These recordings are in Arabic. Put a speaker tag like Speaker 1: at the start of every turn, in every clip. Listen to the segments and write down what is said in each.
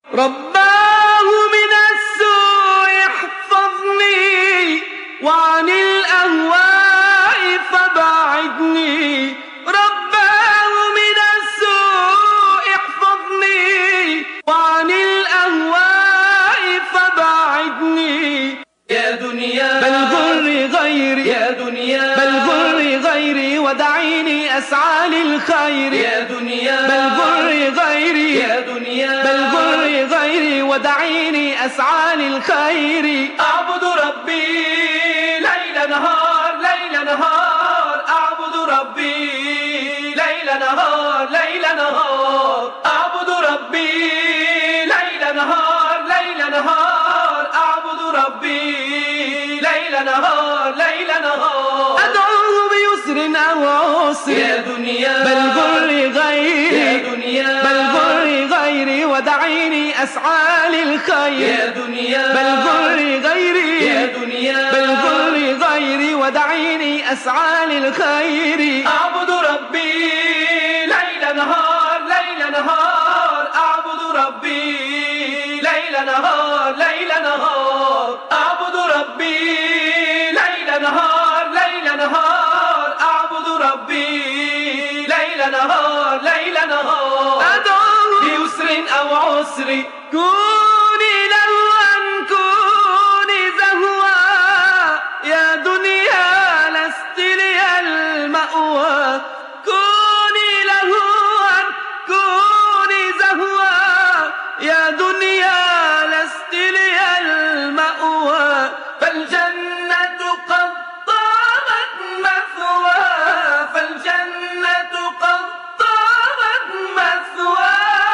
Speaker 1: رباه من السوء احفظني وعن الأهواء فباعدني. رباه من السوء احفظني وعن الأهواء فباعدني.
Speaker 2: يا دنيا
Speaker 1: بل غر غيري،
Speaker 2: يا دنيا
Speaker 1: بل غر غيري ودعيني أسعى للخير.
Speaker 2: يا دنيا
Speaker 1: بل غر غيري،
Speaker 2: يا دنيا
Speaker 1: بل غر غيري ودعيني أسعى للخير.
Speaker 2: أعبد ربي ليل نهار ليل نهار، أعبد ربي ليل نهار ليل نهار، أعبد ربي ليل نهار ليل نهار، أعبد ربي ليل نهار ليل نهار.
Speaker 1: أدعوه بيسر أو عسر،
Speaker 2: يا دنيا
Speaker 1: بل غر غيري،
Speaker 2: يا دنيا
Speaker 1: بل غر غيري ودعيني أسعى للخير.
Speaker 2: يا دنيا
Speaker 1: بل غر غيري،
Speaker 2: يا دنيا
Speaker 1: بل غر غيري ودعيني أسعى للخير.
Speaker 2: أعبد ربي ليل نهار ليل نهار، أعبد ربي ليل نهار ليل نهار، أعبد ربي ليل نهار ليل نهار، أعبد ربي ليل نهار ليل نهار.
Speaker 1: أدعوه
Speaker 2: بيسر أو عسر،
Speaker 1: كوني لهوا كوني زهوا، يا دنيا لست لي المأوى. كوني لهوا كوني زهوا، يا دنيا لست لي المأوى.
Speaker 2: فالجنة قد طابت مثوى، فالجنة قد طابت مثوى.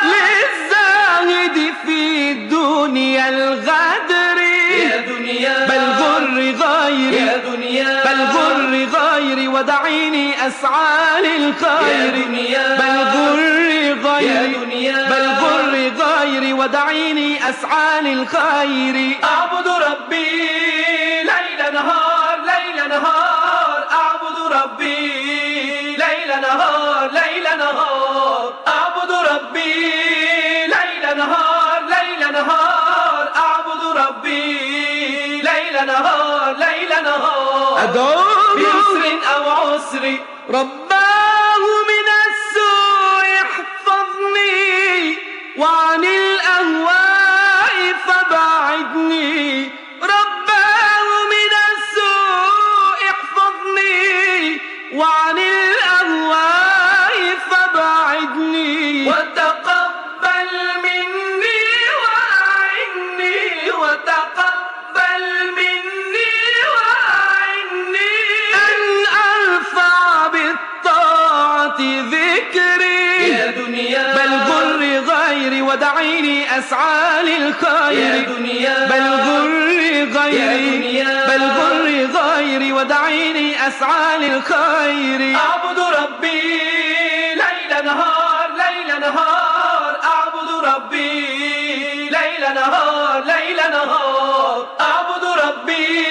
Speaker 1: للزاهد في الدنيا الغدر،
Speaker 2: يا دنيا
Speaker 1: بل غر غيري،
Speaker 2: يا دنيا
Speaker 1: بل غر غيري ودعيني أسعى للخير.
Speaker 2: يا دنيا
Speaker 1: بل غر
Speaker 2: يا
Speaker 1: غيري،
Speaker 2: دنيا
Speaker 1: بل غر غيري ودعيني أسعى للخير.
Speaker 2: أعبد ربي ليل نهار ليل نهار، أعبد ربي ليل نهار ليل نهار، أعبد ربي ليل نهار ليل نهار، أعبد ربي ليل نهار ليل نهار.
Speaker 1: أدعوه
Speaker 2: بيسر أو عسر،
Speaker 1: رباه من السوء احفظني وعن الأهواء فباعدني. رباه من السوء احفظني وعن الأهواء فباعدني.
Speaker 2: وتقبل مني وأعني، وتقبل مني وأعني،
Speaker 1: أن أرفع بالطاعة ذكري.
Speaker 2: يا دنيا
Speaker 1: بل غر غيري ودعيني أسعى للخير.
Speaker 2: يا دنيا
Speaker 1: بل غر
Speaker 2: يا
Speaker 1: غيري،
Speaker 2: دنيا
Speaker 1: بل غر غيري ودعيني أسعى للخير.
Speaker 2: أعبد ربي ليل نهار ليل نهار، أعبد ربي ليل نهار ليل نهار، أعبد ربي